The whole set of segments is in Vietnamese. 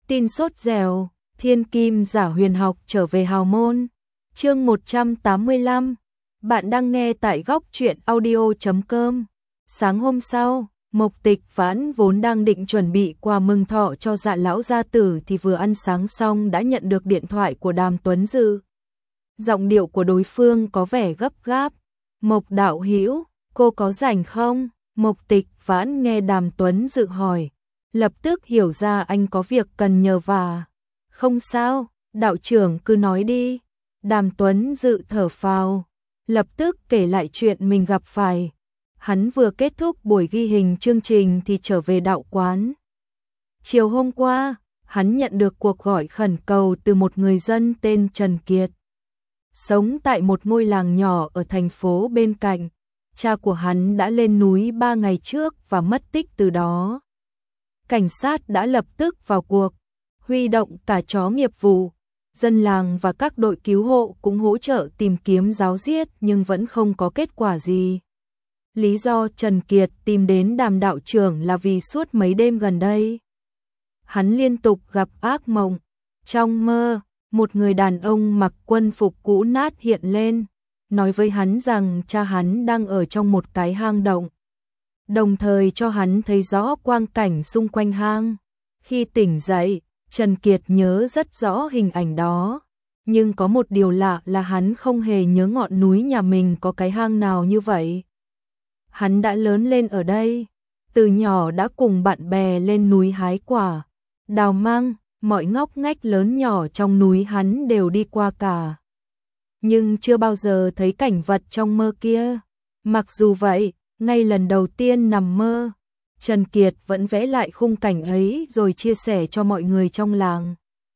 Tin sốt dẻo, thiên kim giả huyền học trở về hào môn. Chương 185. Bạn đang nghe tại góc truyện audio.com. Sáng hôm sau, Mộc Tịch Vãn vốn đang định chuẩn bị quà mừng thọ cho Dạ lão gia tử thì vừa ăn sáng xong đã nhận được điện thoại của Đàm Tuấn Dự. Giọng điệu của đối phương có vẻ gấp gáp. "Mộc đạo hữu, cô có rảnh không?" Mộc Tịch Vãn nghe Đàm Tuấn Dự hỏi, lập tức hiểu ra anh có việc cần nhờ vả. "Không sao, đạo trưởng cứ nói đi." Đàm Tuấn Dự thở phào, lập tức kể lại chuyện mình gặp phải. Hắn vừa kết thúc buổi ghi hình chương trình thì trở về đạo quán. Chiều hôm qua, hắn nhận được cuộc gọi khẩn cầu từ một người dân tên Trần Kiệt, sống tại một ngôi làng nhỏ ở thành phố bên cạnh. Cha của hắn đã lên núi 3 ngày trước và mất tích từ đó. Cảnh sát đã lập tức vào cuộc, huy động cả chó nghiệp vụ, dân làng và các đội cứu hộ cũng hỗ trợ tìm kiếm ráo riết nhưng vẫn không có kết quả gì. Lý do Trần Kiệt tìm đến Đàm đạo trưởng là vì suốt mấy đêm gần đây, hắn liên tục gặp ác mộng. Trong mơ, một người đàn ông mặc quân phục cũ nát hiện lên, nói với hắn rằng cha hắn đang ở trong một cái hang động, đồng thời cho hắn thấy rõ quang cảnh xung quanh hang. Khi tỉnh dậy, Trần Kiệt nhớ rất rõ hình ảnh đó, nhưng có một điều lạ là hắn không hề nhớ ngọn núi nhà mình có cái hang nào như vậy. Hắn đã lớn lên ở đây, từ nhỏ đã cùng bạn bè lên núi hái quả, đào măng, mọi ngóc ngách lớn nhỏ trong núi hắn đều đi qua cả. Nhưng chưa bao giờ thấy cảnh vật trong mơ kia. Mặc dù vậy, ngay lần đầu tiên nằm mơ, Trần Kiệt vẫn vẽ lại khung cảnh ấy rồi chia sẻ cho mọi người trong làng.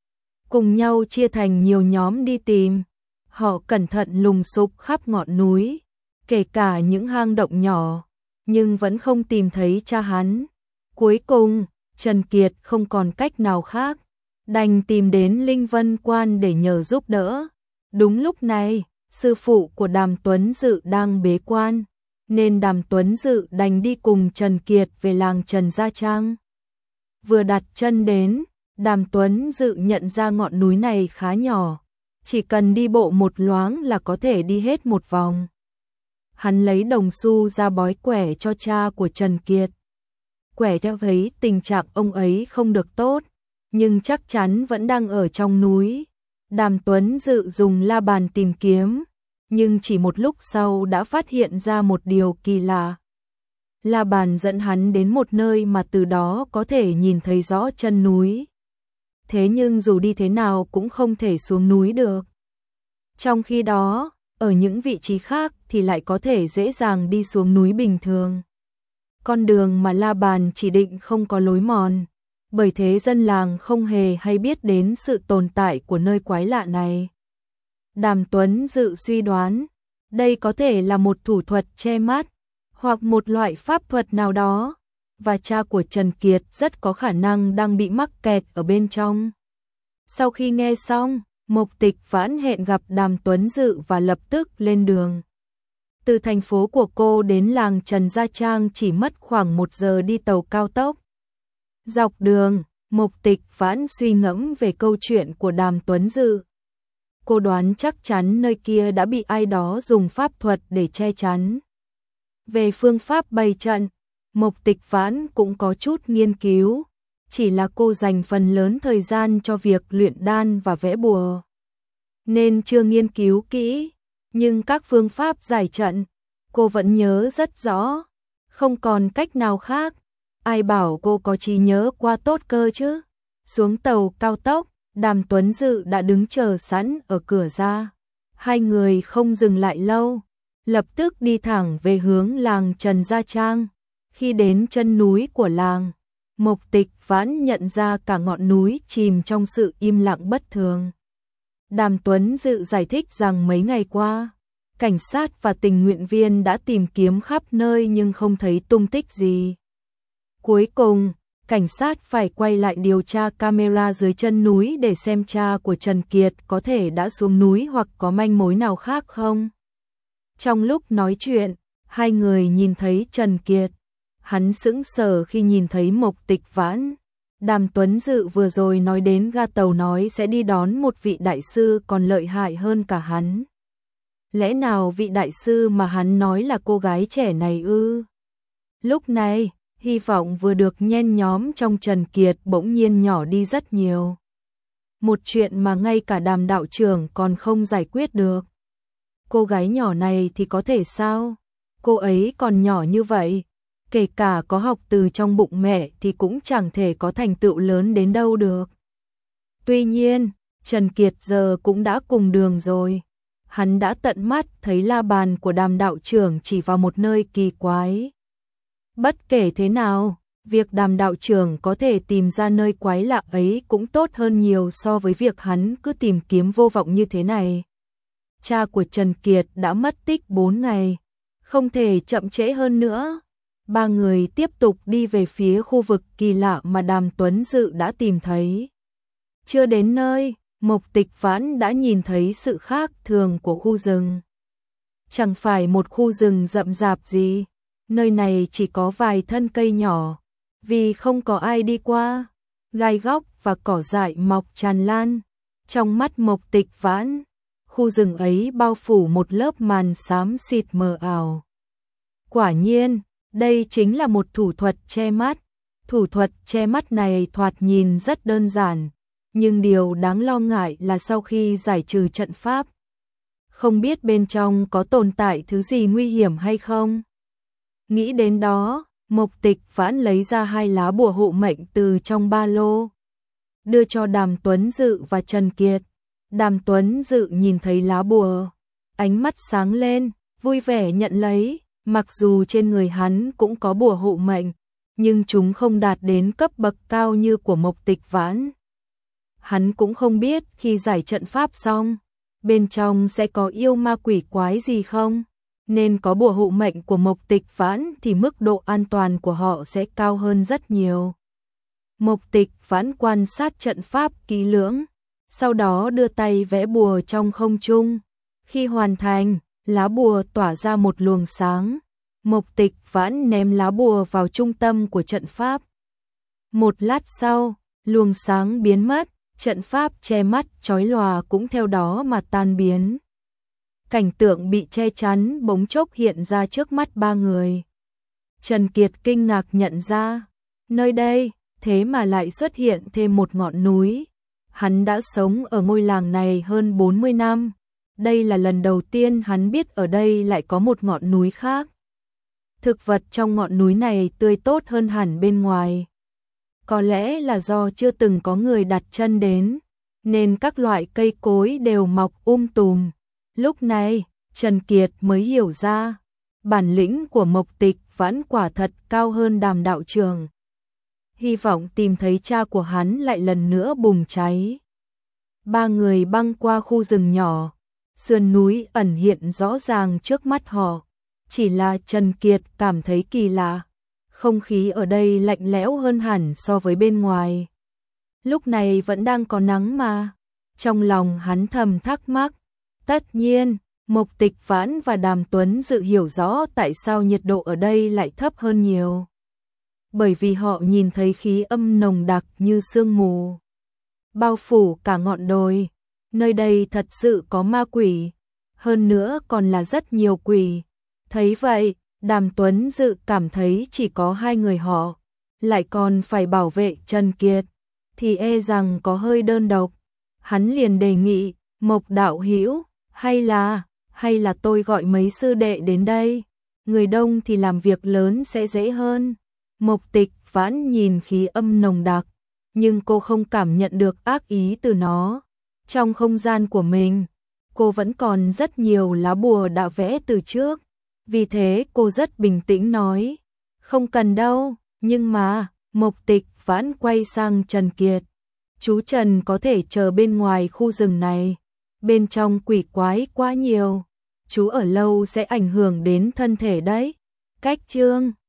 Cùng nhau chia thành nhiều nhóm đi tìm. Họ cẩn thận lùng sục khắp ngọn núi, kể cả những hang động nhỏ, nhưng vẫn không tìm thấy cha hắn. Cuối cùng, Trần Kiệt không còn cách nào khác, đành tìm đến Linh Vân Quan để nhờ giúp đỡ. Đúng lúc này, sư phụ của Đàm Tuấn Dự đang bế quan, nên Đàm Tuấn Dự đành đi cùng Trần Kiệt về làng Trần Gia Trang. Vừa đặt chân đến, Đàm Tuấn Dự nhận ra ngọn núi này khá nhỏ, chỉ cần đi bộ một loáng là có thể đi hết một vòng. Hắn lấy đồng xu ra bói quẻ cho cha của Trần Kiệt. Quẻ cho thấy tình trạng ông ấy không được tốt, nhưng chắc chắn vẫn đang ở trong núi. Đàm Tuấn Dự dùng la bàn tìm kiếm, nhưng chỉ một lúc sau đã phát hiện ra một điều kỳ lạ. La bàn dẫn hắn đến một nơi mà từ đó có thể nhìn thấy rõ chân núi. Thế nhưng dù đi thế nào cũng không thể xuống núi được. Trong khi đó, ở những vị trí khác thì lại có thể dễ dàng đi xuống núi bình thường. Con đường mà la bàn chỉ định không có lối mòn, bởi thế dân làng không hề hay biết đến sự tồn tại của nơi quái lạ này. Đàm Tuấn Dự suy đoán, đây có thể là một thủ thuật che mắt, hoặc một loại pháp thuật nào đó, và cha của Trần Kiệt rất có khả năng đang bị mắc kẹt ở bên trong. Sau khi nghe xong, Mộc Tịch Vãn hẹn gặp Đàm Tuấn Dự và lập tức lên đường. Từ thành phố của cô đến làng Trần Gia Trang chỉ mất khoảng 1 giờ đi tàu cao tốc. Dọc đường, Mộc Tịch Vãn suy ngẫm về câu chuyện của Đàm Tuấn Dự. Cô đoán chắc chắn nơi kia đã bị ai đó dùng pháp thuật để che chắn. Về phương pháp bày trận, Mộc Tịch Vãn cũng có chút nghiên cứu, chỉ là cô dành phần lớn thời gian cho việc luyện đan và vẽ bùa, nên chưa nghiên cứu kỹ, nhưng các phương pháp giải trận, cô vẫn nhớ rất rõ, không còn cách nào khác. Ai bảo cô có trí nhớ qua tốt cơ chứ. Xuống tàu cao tốc, Đàm Tuấn Dự đã đứng chờ sẵn ở cửa ra. Hai người không dừng lại lâu, lập tức đi thẳng về hướng làng Trần Gia Trang. Khi đến chân núi của làng, Mộc Tịch Vãn nhận ra cả ngọn núi chìm trong sự im lặng bất thường. Đàm Tuấn Dự giải thích rằng mấy ngày qua, cảnh sát và tình nguyện viên đã tìm kiếm khắp nơi nhưng không thấy tung tích gì. Cuối cùng, cảnh sát phải quay lại điều tra camera dưới chân núi để xem cha của Trần Kiệt có thể đã xuống núi hoặc có manh mối nào khác không. Trong lúc nói chuyện, hai người nhìn thấy Trần Kiệt. Hắn sững sờ khi nhìn thấy Mộc Tịch Vãn. Đàm Tuấn Dự vừa rồi nói đến ga tàu nói sẽ đi đón một vị đại sư còn lợi hại hơn cả hắn. Lẽ nào vị đại sư mà hắn nói là cô gái trẻ này ư? Lúc này, hy vọng vừa được nhen nhóm trong Trần Kiệt bỗng nhiên nhỏ đi rất nhiều. Một chuyện mà ngay cả Đàm đạo trưởng còn không giải quyết được. Cô gái nhỏ này thì có thể sao? Cô ấy còn nhỏ như vậy, kể cả có học từ trong bụng mẹ thì cũng chẳng thể có thành tựu lớn đến đâu được. Tuy nhiên, Trần Kiệt giờ cũng đã cùng đường rồi. Hắn đã tận mắt thấy la bàn của Đàm đạo trưởng chỉ vào một nơi kỳ quái. Bất kể thế nào, việc Đàm đạo trưởng có thể tìm ra nơi quái lạ ấy cũng tốt hơn nhiều so với việc hắn cứ tìm kiếm vô vọng như thế này. Cha của Trần Kiệt đã mất tích 4 ngày, không thể chậm trễ hơn nữa. Ba người tiếp tục đi về phía khu vực kỳ lạ mà Đàm Tuấn Dự đã tìm thấy. Chưa đến nơi, Mộc Tịch Vãn đã nhìn thấy sự khác thường của khu rừng. Chẳng phải một khu rừng rậm rạp gì, nơi này chỉ có vài thân cây nhỏ, vì không có ai đi qua, gai góc và cỏ dại mọc tràn lan. Trong mắt Mộc Tịch Vãn, khu rừng ấy bao phủ một lớp màn xám xịt mờ ảo. Quả nhiên, đây chính là một thủ thuật che mắt. Thủ thuật che mắt này thoạt nhìn rất đơn giản, nhưng điều đáng lo ngại là sau khi giải trừ trận pháp, không biết bên trong có tồn tại thứ gì nguy hiểm hay không. Nghĩ đến đó, Mộc Tịch Vãn lấy ra 2 lá bùa hộ mệnh từ trong ba lô, đưa cho Đàm Tuấn Dự và Trần Kiệt. Đàm Tuấn Dự nhìn thấy lá bùa, ánh mắt sáng lên, vui vẻ nhận lấy. Mặc dù trên người hắn cũng có bùa hộ mệnh, nhưng chúng không đạt đến cấp bậc cao như của Mộc Tịch Vãn. Hắn cũng không biết khi giải trận pháp xong, bên trong sẽ có yêu ma quỷ quái gì không, nên có bùa hộ mệnh của Mộc Tịch Vãn thì mức độ an toàn của họ sẽ cao hơn rất nhiều. Mộc Tịch Vãn quan sát trận pháp kỹ lưỡng, sau đó đưa tay vẽ bùa trong không trung. Khi hoàn thành, lá bùa tỏa ra một luồng sáng. Mộc Tịch Vãn ném lá bùa vào trung tâm của trận pháp. Một lát sau, luồng sáng biến mất, trận pháp che mắt chói lòa cũng theo đó mà tan biến. Cảnh tượng bị che chắn bỗng chốc hiện ra trước mắt ba người. Trần Kiệt kinh ngạc nhận ra, nơi đây thế mà lại xuất hiện thêm một ngọn núi. Hắn đã sống ở ngôi làng này hơn 40 năm. Đây là lần đầu tiên hắn biết ở đây lại có một ngọn núi khác. Thực vật trong ngọn núi này tươi tốt hơn hẳn bên ngoài. Có lẽ là do chưa từng có người đặt chân đến, nên các loại cây cối đều mọc tùm. Lúc này, Trần Kiệt mới hiểu ra, bản lĩnh của Mộc Tịch Vãn quả thật cao hơn Đàm đạo trưởng. Hy vọng tìm thấy cha của hắn lại lần nữa bùng cháy. Ba người băng qua khu rừng nhỏ, sườn núi ẩn hiện rõ ràng trước mắt họ. Chỉ là Trần Kiệt cảm thấy kỳ lạ, không khí ở đây lạnh lẽo hơn hẳn so với bên ngoài. Lúc này vẫn đang có nắng mà. Trong lòng hắn thầm thắc mắc. Tất nhiên, Mộc Tịch Vãn và Đàm Tuấn Dự hiểu rõ tại sao nhiệt độ ở đây lại thấp hơn nhiều. Bởi vì họ nhìn thấy khí âm nồng đặc như sương mù, bao phủ cả ngọn đồi. Nơi đây thật sự có ma quỷ, hơn nữa còn là rất nhiều quỷ. Thấy vậy, Đàm Tuấn Dự cảm thấy chỉ có 2 người họ, lại còn phải bảo vệ Trần Kiệt, thì e rằng có hơi đơn độc. Hắn liền đề nghị, Mộc đạo hữu, hay là tôi gọi mấy sư đệ đến đây, người đông thì làm việc lớn sẽ dễ hơn. Mộc Tịch Vãn nhìn khí âm nồng đặc, nhưng cô không cảm nhận được ác ý từ nó. Trong không gian của mình, cô vẫn còn rất nhiều lá bùa đã vẽ từ trước. Vì thế cô rất bình tĩnh nói, không cần đâu, nhưng mà, Mộc Tịch Vãn quay sang Trần Kiệt. Chú Trần có thể chờ bên ngoài khu rừng này, bên trong quỷ quái quá nhiều, chú ở lâu sẽ ảnh hưởng đến thân thể đấy. Cách chương